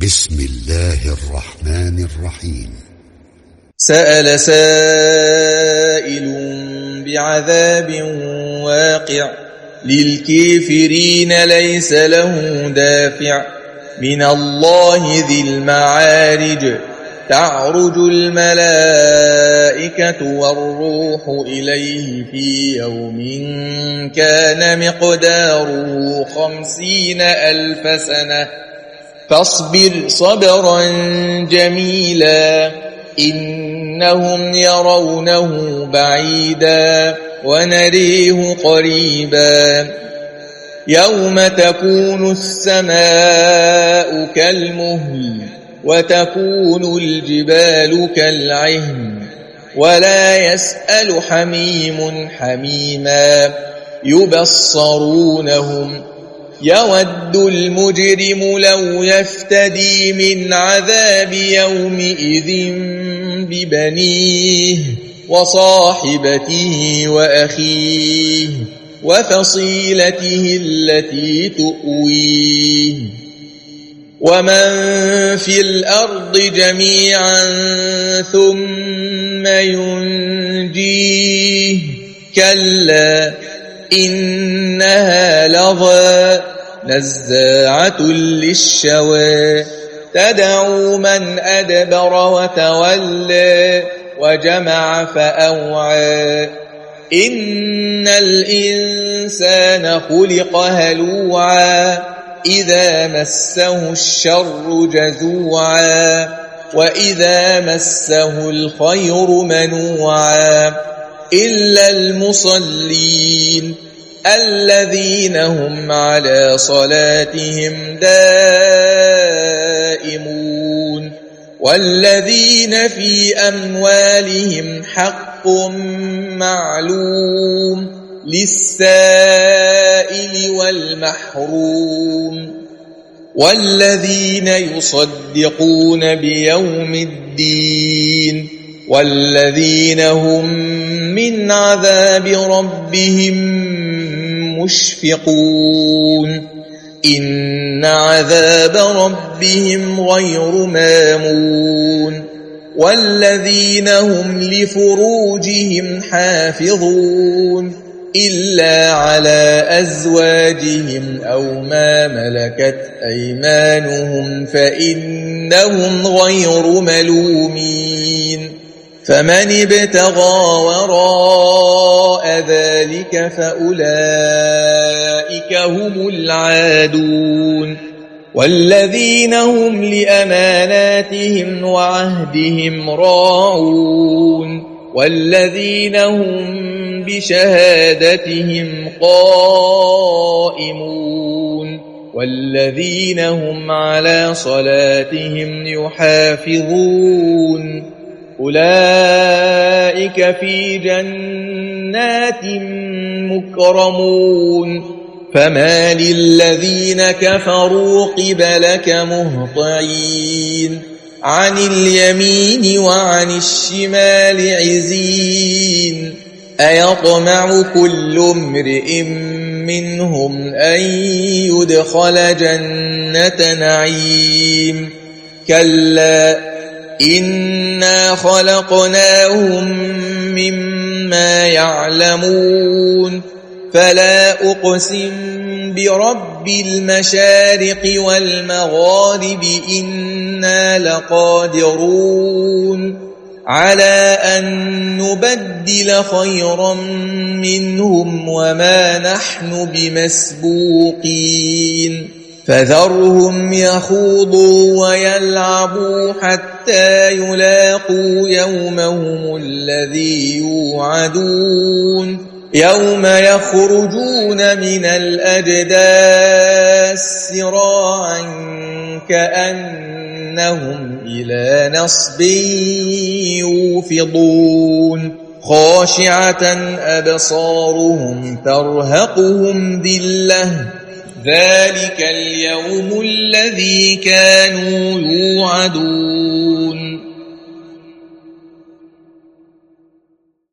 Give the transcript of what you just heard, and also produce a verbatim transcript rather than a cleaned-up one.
بسم الله الرحمن الرحيم. سأل سائل بعذاب واقع للكافرين ليس له دافع من الله ذي المعارج تعرج الملائكة والروح إليه في يوم كان مقداره خمسين ألف سنة فاصبر صبرا جميلا إنهم يرونه بعيدا ونريه قريبا يوم تكون السماء كالمهل وتكون الجبال كالعهن ولا يسأل حميم حميما يبصرونهم يود المجرم لو يفتدي من عذاب يومئذ ببنيه وصاحبته وأخيه وفصيلته التي تؤويه ومن في الأرض جميعا ثم ينجيه كلا إنها لظى نزاعة للشوى تدعو من أدبر وتولى وجمع فأوعى إن الإنسان خلق هلوعا إذا مسه الشر جزوعا وإذا مسه الخير منوعا إلا المصلين الذين هم على صلاتهم دائمون والذين في أموالهم حق معلوم للسائل والمحروم والذين يصدقون بيوم الدين والذين هم من عذاب ربهم مشفقون إن عذاب ربهم غير مامون والذين هم لفروجهم حافظون إلا على أزواجهم أو ما ملكت أيمانهم فإنهم غير ملومين فمن ابتغى وراء ذلك فأولئك هم العادون والذين هم لأماناتهم وعهدهم راعون والذين هم بشهادتهم قائمون والذين هم على صلاتهم يحافظون أولئك في جنات مكرمون فما للذين كفروا قبلك مهطعين عن اليمين وعن الشمال عزين أيطمع كل امرئ منهم أن يدخل جنة نعيم كلا إنا خلقناهم مما يعلمون فلا أقسم برب المشارق والمغارب إنا لقادرون على أن نبدل خيرا منهم وما نحن بمسبوقين فذرهم يخوضوا ويلعبوا حتى يلاقوا يومهم الذي يوعدون يوم يخرجون من الأجداث سراعا كأنهم إلى نصب يوفضون خاشعة أبصارهم ترهقهم ذلة ذلك اليوم الذي كانوا يوعدون